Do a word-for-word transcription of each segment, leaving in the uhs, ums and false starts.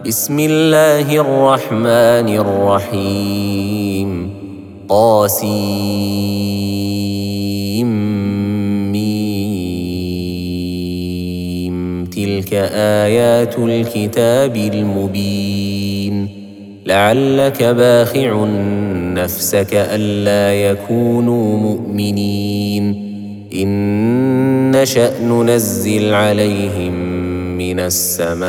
بسم الله الرحمن الرحيم طاسيم تلك آيات الكتاب المبين لعلك باخع نفسك ألا يكونوا مؤمنين إن نشأ ننزل عليهم من السماء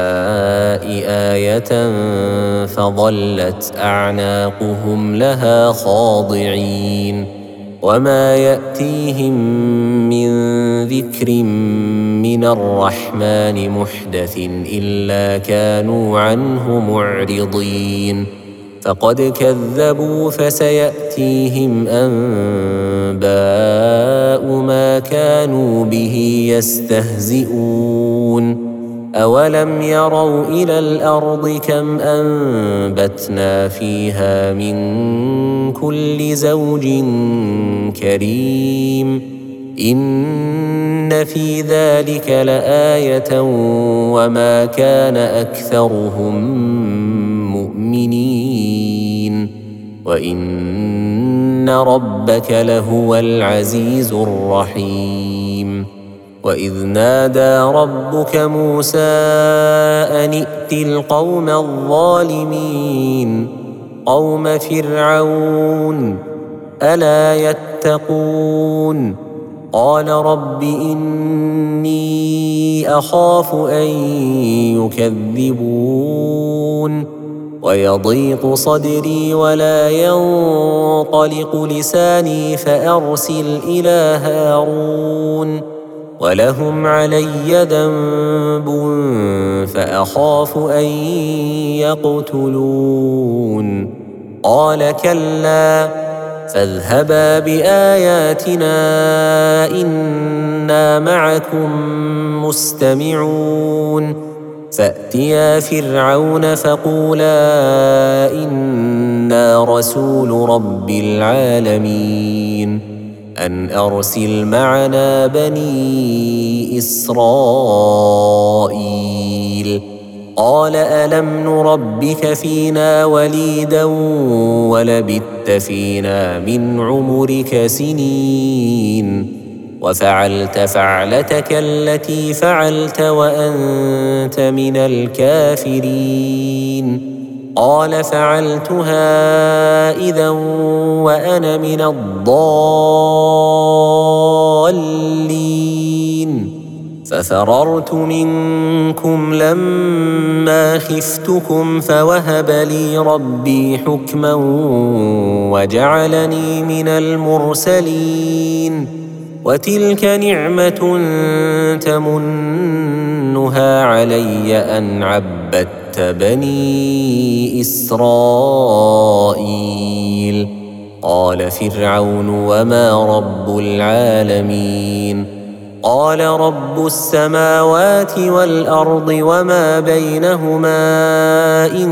آية فظلت أعناقهم لها خاضعين وما يأتيهم من ذكر من الرحمن محدث إلا كانوا عنه معرضين فقد كذبوا فسيأتيهم أنباء ما كانوا به يستهزئون أولم يروا إلى الأرض كم أنبتنا فيها من كل زوج كريم إن في ذلك لآية وما كان أكثرهم مؤمنين وإن ربك لهو العزيز الرحيم وإذ نادى ربك موسى أن ائت القوم الظالمين قوم فرعون ألا يتقون قال رب إني أخاف أن يكذبون ويضيق صدري ولا ينطلق لساني فأرسل إلى هارون ولهم علي ذنب فأخاف أن يقتلون قال كلا فاذهبا بآياتنا إنا معكم مستمعون فأتيا فرعون فقولا إنا رسول رب العالمين أن أرسل معنا بني إسرائيل قال ألم نربك فينا وليدا ولبثت فينا من عمرك سنين وفعلت فعلتك التي فعلت وأنت من الكافرين قال فعلتها إذا وأنا من الضالين ففررت منكم لما خفتكم فوهب لي ربي حكما وجعلني من المرسلين وتلك نعمة تمنها علي أن عبدت بني إسرائيل قال فرعون وما رب العالمين قال رب السماوات والأرض وما بينهما إن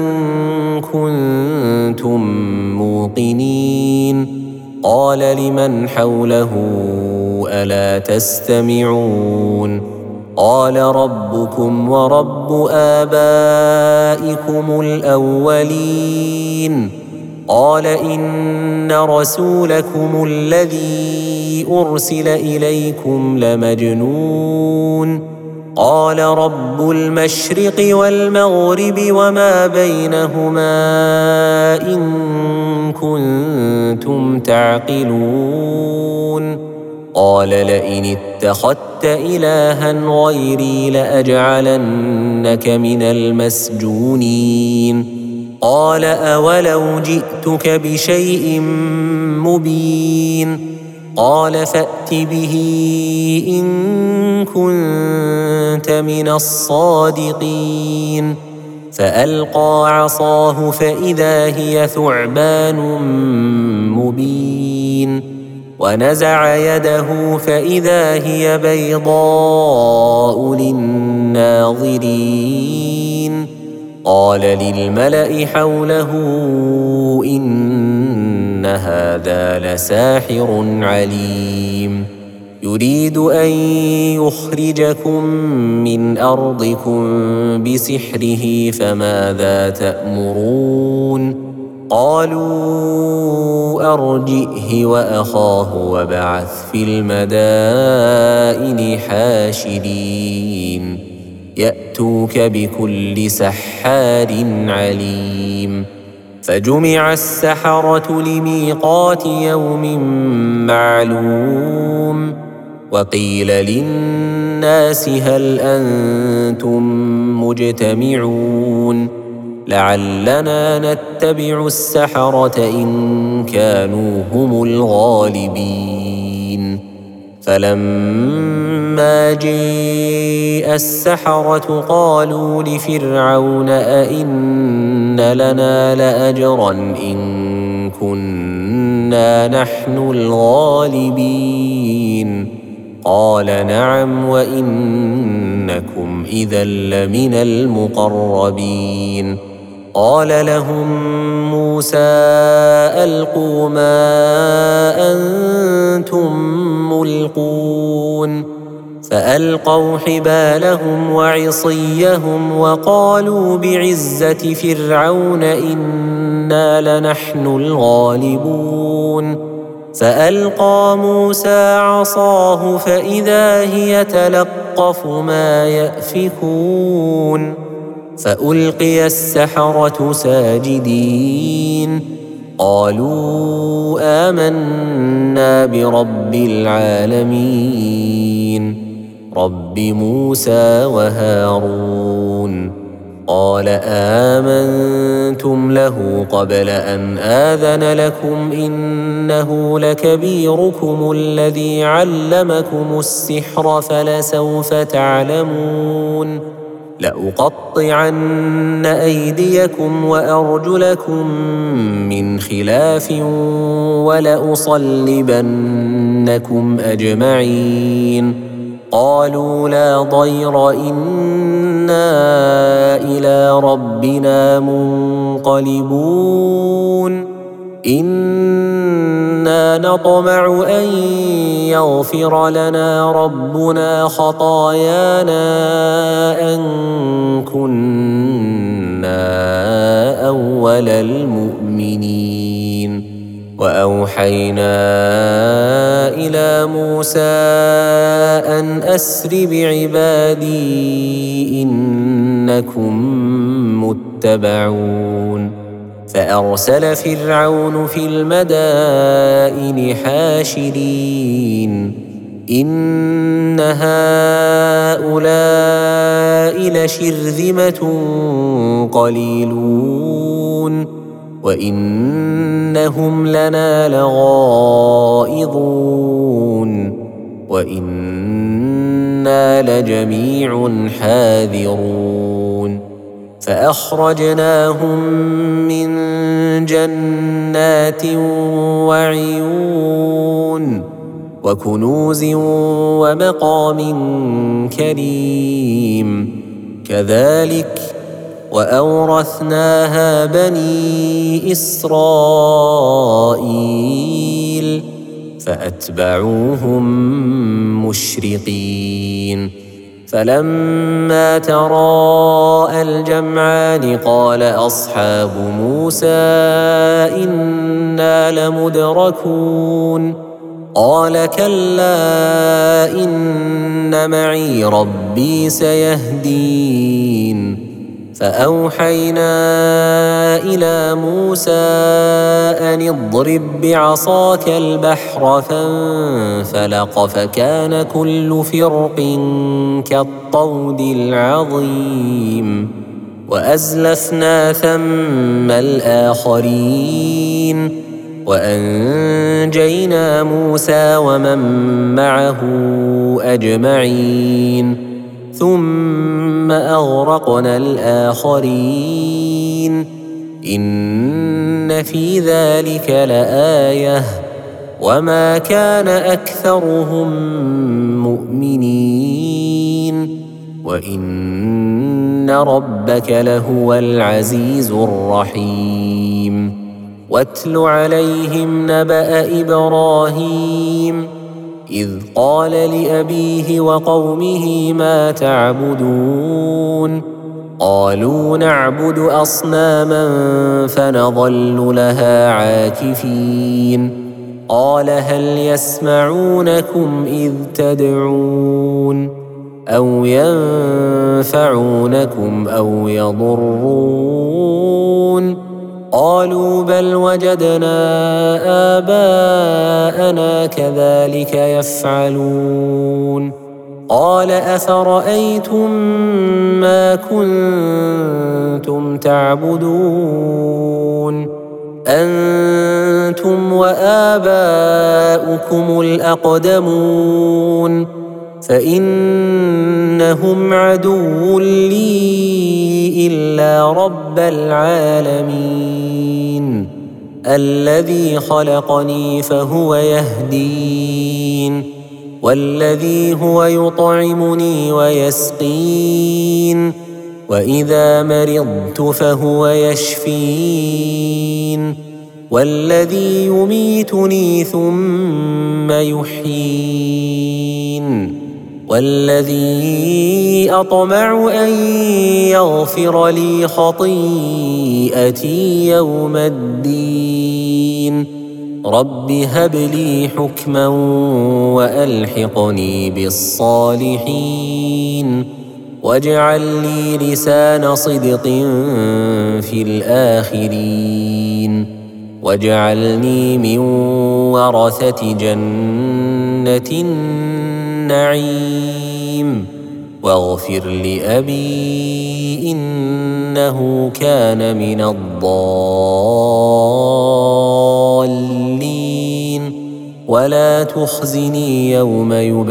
كنتم موقنين قال لمن حوله ألا تستمعون قال ربكم ورب آبائكم الأولين قال إن رسولكم الذي أرسل إليكم لمجنون قال رب المشرق والمغرب وما بينهما إن كنتم تعقلون قال لئن اتخذت إلها غيري لأجعلنك من المسجونين قال أولو جئتك بشيء مبين قال فأت به إن كنت من الصادقين فألقى عصاه فإذا هي ثعبان مبين ونزع يده فإذا هي بيضاء للناظرين قال للملأ حوله إن هذا لساحر عليم يريد أن يخرجكم من أرضكم بسحره فماذا تأمرون قالوا أرجئه وأخاه وابعث في المدائن حاشرين يأتوك بكل سحار عليم فجمع السحرة لميقات يوم معلوم وقيل للناس هل أنتم مجتمعون لعلنا نتبع السحرة إن كانوا هم الغالبين فلما جاء السحرة قالوا لفرعون أئن لنا لأجرا إن كنا نحن الغالبين قال نعم وإنكم إذا لمن المقربين قال لهم موسى ألقوا ما أنتم ملقون فألقوا حبالهم وعصيهم وقالوا بعزة فرعون إنا لنحن الغالبون فألقى موسى عصاه فإذا هي تلقف ما يأفكون فألقي السحرة ساجدين قالوا آمنا برب العالمين رب موسى وهارون قال آمنتم له قبل أن آذن لكم إنه لكبيركم الذي علمكم السحر فلسوف تعلمون لأقطعن أيديكم وأرجلكم من خلاف ولأصلبنكم أجمعين قالوا لا ضير إنا إلى ربنا منقلبون إنا نطمع أن يغفر لنا ربنا خطايانا أن كنا أول المؤمنين وأوحينا إلى موسى أن أسر بعبادي إنكم متبعون فأرسل فرعون في المدائن حاشرين إن هؤلاء لشرذمة قليلون وإنهم لنا لغائظون وإنا لجميع حاذرون فأخرجناهم من جنات وعيون وكنوز ومقام كريم كذلك وأورثناها بني إسرائيل فأتبعوهم مشرقين فلما تراءى الجمعان قال أصحاب موسى إنا لمدركون قال كلا إن معي ربي سيهدين فأوحينا إلى موسى أن اضرب بعصاك البحر فانفلق فكان كل فرق كالطود العظيم وأزلفنا ثم الآخرين وأنجينا موسى ومن معه أجمعين ثم أغرقنا الآخرين إن في ذلك لآية وما كان أكثرهم مؤمنين وإن ربك لهو العزيز الرحيم واتل عليهم نبأ إبراهيم إذ قال لأبيه وقومه ما تعبدون قالوا نعبد أصناما فنظل لها عاكفين قال هل يسمعونكم إذ تدعون أو ينفعونكم أو يضرون قالوا بل وجدنا آباءنا كذلك يفعلون قال أفرأيتم ما كنتم تعبدون أنتم وآباؤكم الأقدمون فإنهم عدو لي إلا رب العالمين الذي خلقني فهو يهدين والذي هو يطعمني ويسقين وإذا مرضت فهو يشفين والذي يميتني ثم يحيين والذي أطمع أن يغفر لي خطيئتي يوم الدين رب هب لي حكما وألحقني بالصالحين واجعل لي لسان صدق في الآخرين واجعلني من ورثة جنة النعيم واغفر لأبي إنه كان من الضالين ولا تخزني يوم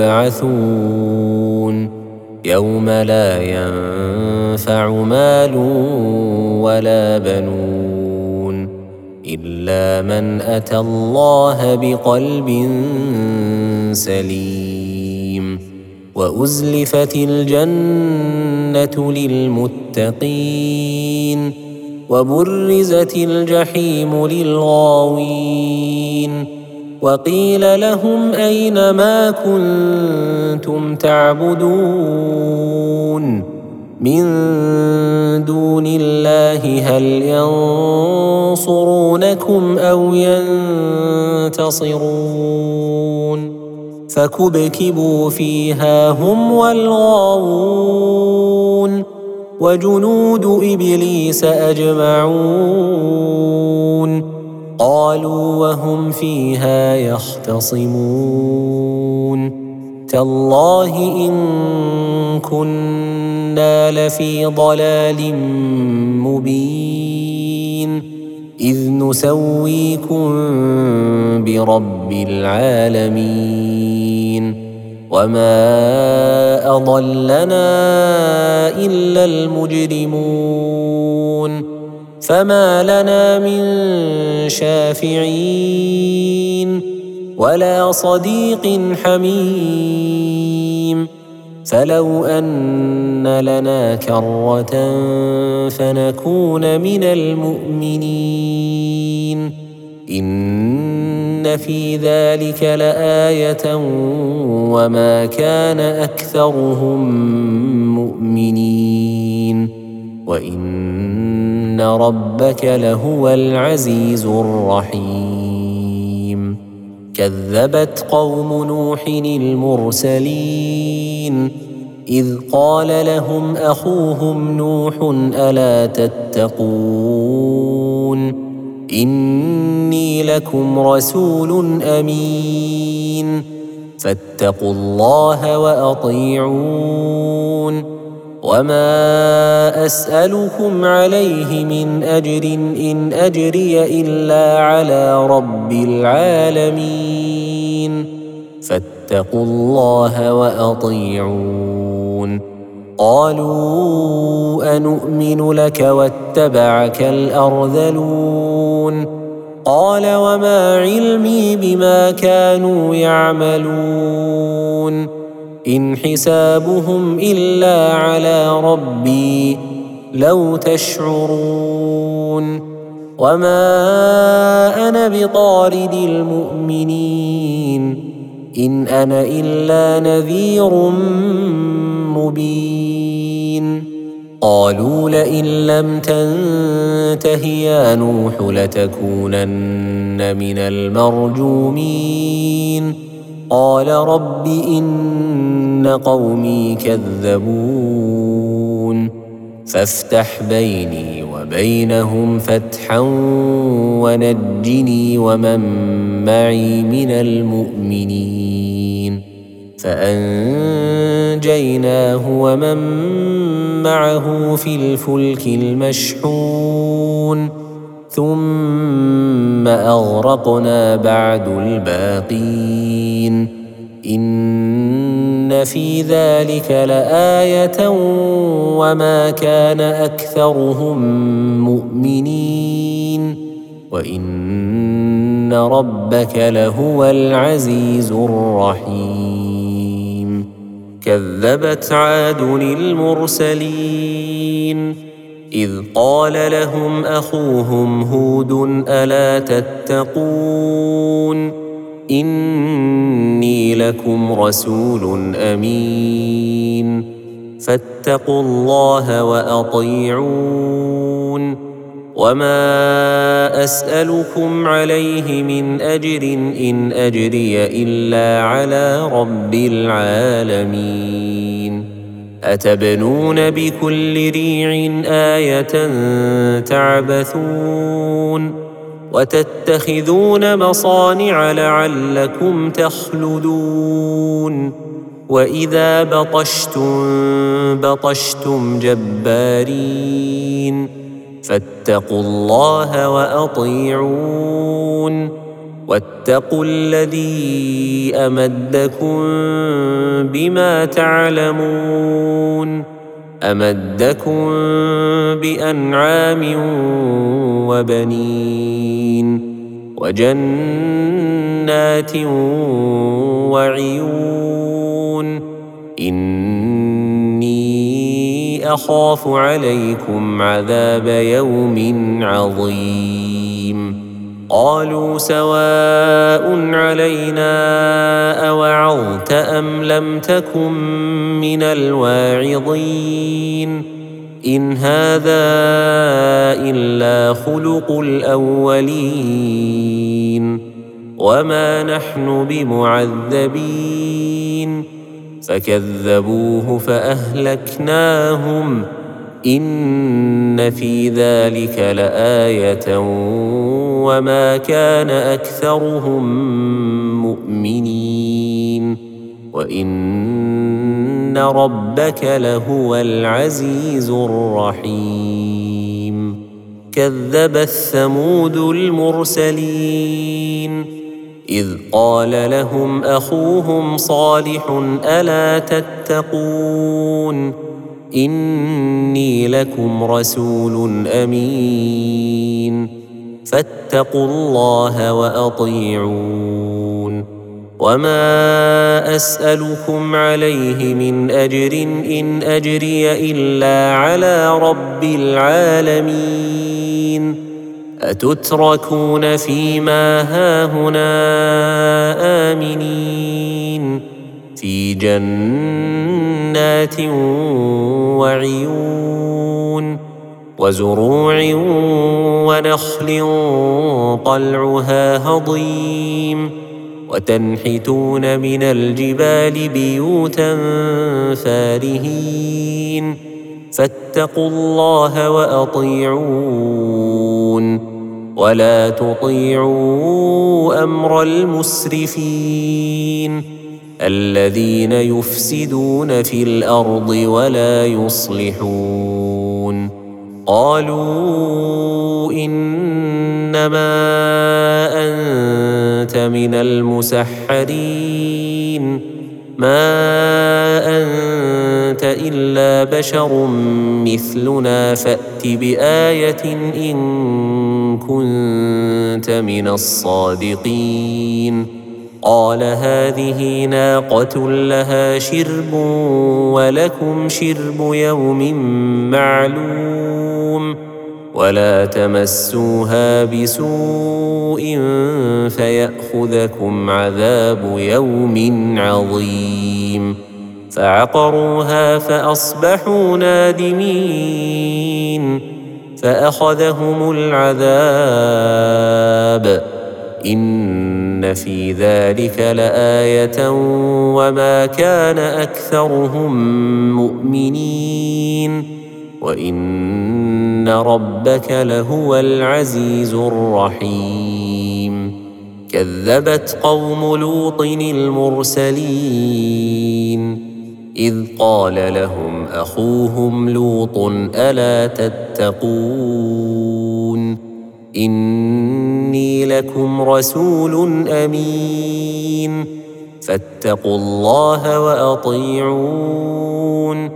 يبعثون يوم لا ينفع مال ولا بنون إلا من أتى الله بقلب سليم وأزلفت الجنة للمتقين وبرزت الجحيم للغاوين وقيل لهم أين ما كنتم تعبدون من دون الله هل ينصرونكم أو ينتصرون فكبكبوا فيها هم والغاوون وجنود إبليس أجمعون قالوا وهم فيها يختصمون تالله إن كنا لفي ضلال مبين إذ نسويكم برب العالمين وما أضلنا إلا المجرمون فما لنا من شافعين ولا صديق حميم فلو أن لنا كرة فنكون من المؤمنين إن في ذلك لآية وما كان أكثرهم مؤمنين وإن ربك لهو العزيز الرحيم كذبت قوم نوح المرسلين إذ قال لهم أخوهم نوح ألا تتقون إني لكم رسول أمين فاتقوا الله وأطيعون وما أسألكم عليه من أجر إن أجري إلا على رب العالمين فاتقوا الله وأطيعون قالوا أنؤمن لك واتبعك الأرذلون قال وما علمي بما كانوا يعملون إن حسابهم إلا على ربي لو تشعرون وما أنا بطارد المؤمنين إن أنا إلا نذير مبين قالوا لئن لم تنته يا نوح لتكونن من المرجومين قال رب إن قومي كذبون فافتح بيني وبينهم فتحا ونجني ومن معي من المؤمنين فأنجيناه ومن معه في الفلك المشحون ثم أغرقنا بعد الباقين إن في ذلك لآية وما كان أكثرهم مؤمنين وإن ربك لهو العزيز الرحيم كذبت عاد المرسلين إذ قال لهم أخوهم هود ألا تتقون إني لكم رسول أمين فاتقوا الله وأطيعون وما أسألكم عليه من أجر إن أجري إلا على رب العالمين أتبنون بكل ريع آية تعبثون وتتخذون مصانع لعلكم تخلدون وإذا بطشتم بطشتم جبارين فاتقوا الله وأطيعون واتقوا الذي أمدكم بما تعلمون أمدكم بأنعام وبنين وجنات وعيون إني أخاف عليكم عذاب يوم عظيم قالوا سواء علينا أوعظت أم لم تكن من الواعظين إن هذا إلا خلق الأولين وما نحن بمعذبين فكذبوه فأهلكناهم إن في ذلك لآية وما كان أكثرهم مؤمنين وإن ربك لهو العزيز الرحيم كذبت ثمود المرسلين إذ قال لهم أخوهم صالح ألا تتقون إني لكم رسول أمين فاتقوا الله وأطيعون وما أسألكم عليه من أجر إن أجري إلا على رب العالمين أتتركون فيما هاهنا آمنين في جنات وعيون وزروع ونخل طلعها هضيم وتنحتون من الجبال بيوتا فارهين فاتقوا الله وأطيعون ولا تطيعوا أمر المسرفين الذين يفسدون في الأرض ولا يصلحون قالوا إنما أنت من المسحرين ما أنت إلا بشر مثلنا فأت بآية إن كنت من الصادقين قال هذه ناقة لها شرب ولكم شرب يوم معلوم ولا تمسوها بسوء فيأخذكم عذاب يوم عظيم فعقروها فأصبحوا نادمين فأخذهم العذاب إن في ذلك لآية وما كان أكثرهم مؤمنين وإن ربك لهو العزيز الرحيم كذبت قوم لوط المرسلين إذ قال لهم أخوهم لوط ألا تتقون إني لكم رسول أمين فاتقوا الله وأطيعون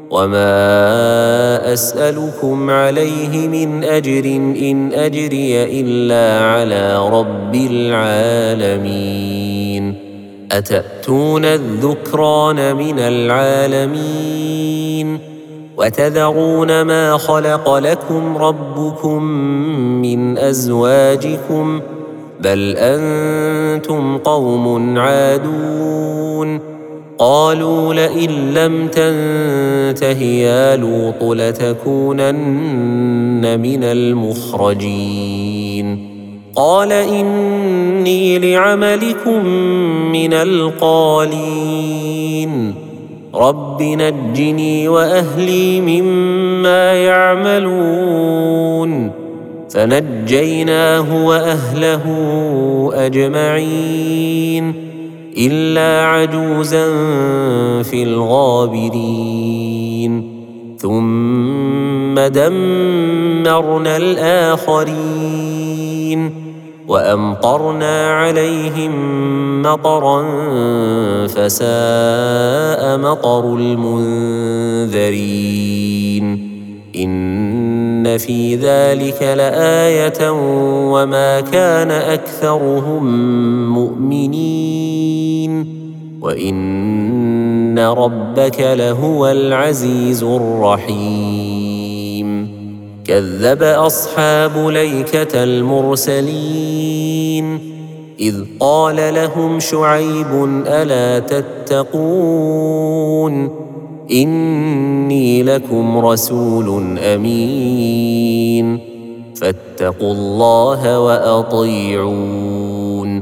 وما أسألكم عليه من أجر إن أجري إلا على رب العالمين أتأتون الذكران من العالمين وتذرون ما خلق لكم ربكم من أزواجكم بل أنتم قوم عادون قالوا لئن لم تنته يا لوط لتكونن من المخرجين قال إني لعملكم من القالين رب نجني وأهلي مما يعملون فنجيناه وأهله أجمعين إلا عجوزا في الغابرين ثم دمرنا الآخرين وأمطرنا عليهم مطرا فساء مطر المنذرين إن في ذلك لآية وما كان أكثرهم مؤمنين وإن ربك لهو العزيز الرحيم كذب أصحاب ليكة المرسلين إذ قال لهم شعيب ألا تتقون إني لكم رسول أمين فاتقوا الله وأطيعون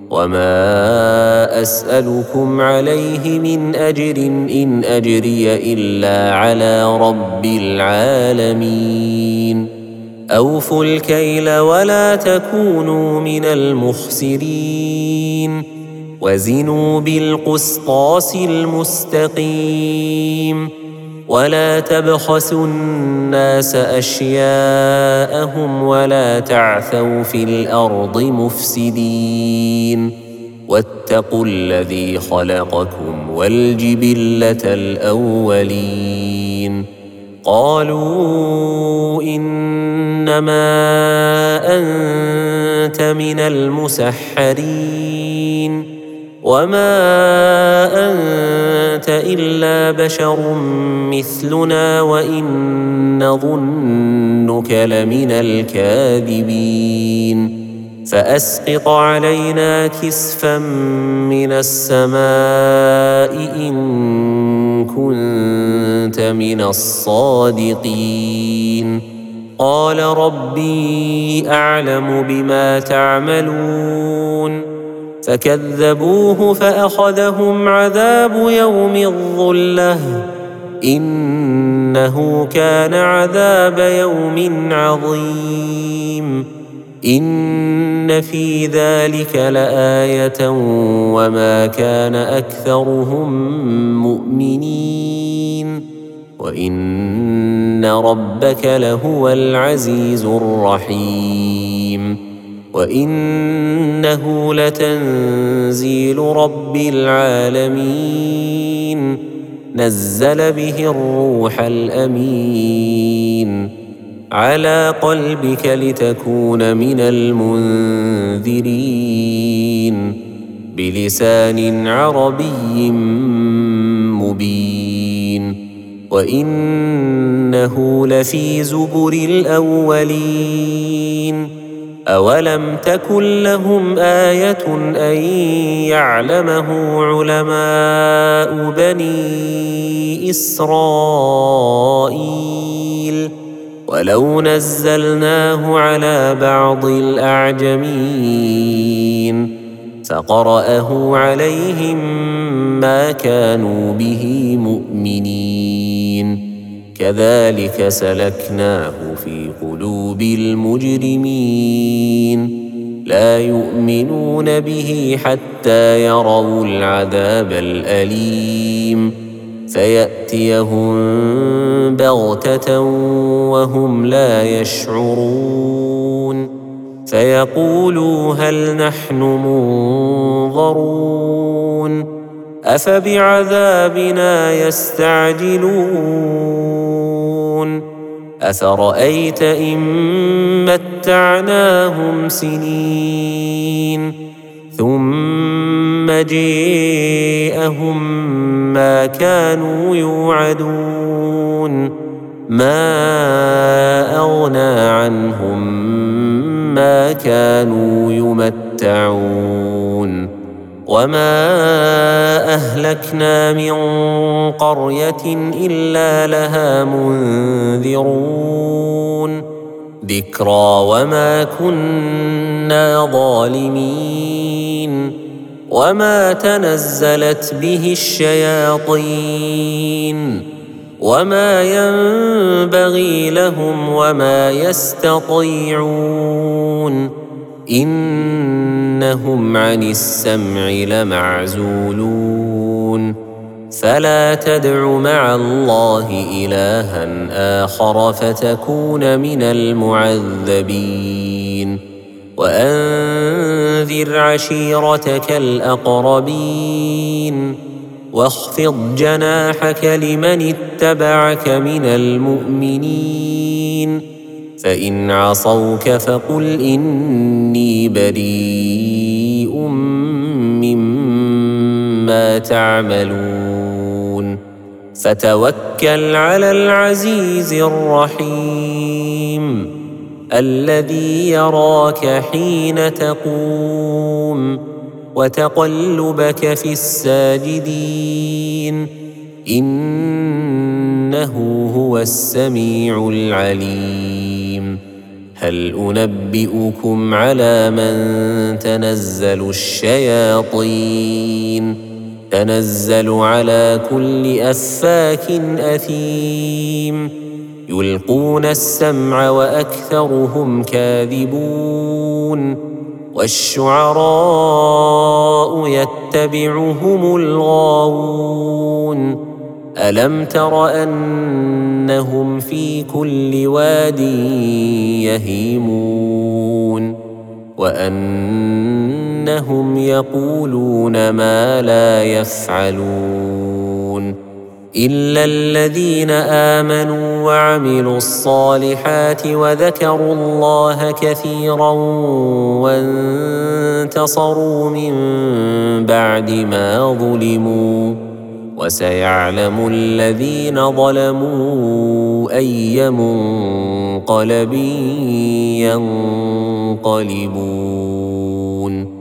وما أسألكم عليه من أجر إن أجري إلا على رب العالمين أوفوا الكيل ولا تكونوا من المخسرين وزنوا بالقسطاس المستقيم ولا تبخسوا الناس أشياءهم ولا تعثوا في الأرض مفسدين واتقوا الذي خلقكم والجبلة الأولين قالوا إنما أنت من المسحرين وما أنت إلا بشر مثلنا وإن نظنك لمن الكاذبين فأسقط علينا كسفا من السماء إن كنت من الصادقين قال ربي أعلم بما تعملون فكذبوه فأخذهم عذاب يوم الظلة إنه كان عذاب يوم عظيم إن في ذلك لآية وما كان أكثرهم مؤمنين وإن ربك لهو العزيز الرحيم وإنه لتنزيل رب العالمين نزل به الروح الأمين على قلبك لتكون من المنذرين بلسان عربي مبين وإنه لفي زبر الأولين أولم تكن لهم آية أن يعلمه علماء بني إسرائيل ولو نزلناه على بعض الأعجمين فقرأه عليهم ما كانوا به مؤمنين كذلك سلكناه في قلوب المجرمين لا يؤمنون به حتى يروا العذاب الأليم فيأتيهم بغتة وهم لا يشعرون فيقولوا هل نحن منظرون أفبعذابنا يستعجلون أفرأيت إن متعناهم سنين ثم جاءهم ما كانوا يوعدون ما أغنى عنهم ما كانوا يمتعون وما أهلكنا من قرية إلا لها منذرون ذكرى وما كنا ظالمين وما تنزلت به الشياطين وما ينبغي لهم وما يستطيعون إنهم عن السمع لمعزولون فلا تدع مع الله إلها آخر فتكون من المعذبين وأنذر عشيرتك الأقربين واخفض جناحك لمن اتبعك من المؤمنين فإن عصوك فقل إني بريء مما تعملون فتوكل على العزيز الرحيم الذي يراك حين تقوم وتقلبك في الساجدين إنه هو السميع العليم هل أنبئكم على من تنزل الشياطين تنزل على كل أفاك أثيم يلقون السمع وأكثرهم كاذبون والشعراء يتبعهم الغاوون ألم تر أنهم في كل واد يهيمون وأنهم يقولون ما لا يفعلون إلا الذين آمنوا وعملوا الصالحات وذكروا الله كثيرا وانتصروا من بعد ما ظلموا وسيعلم الذين ظلموا أي منقلب ينقلبون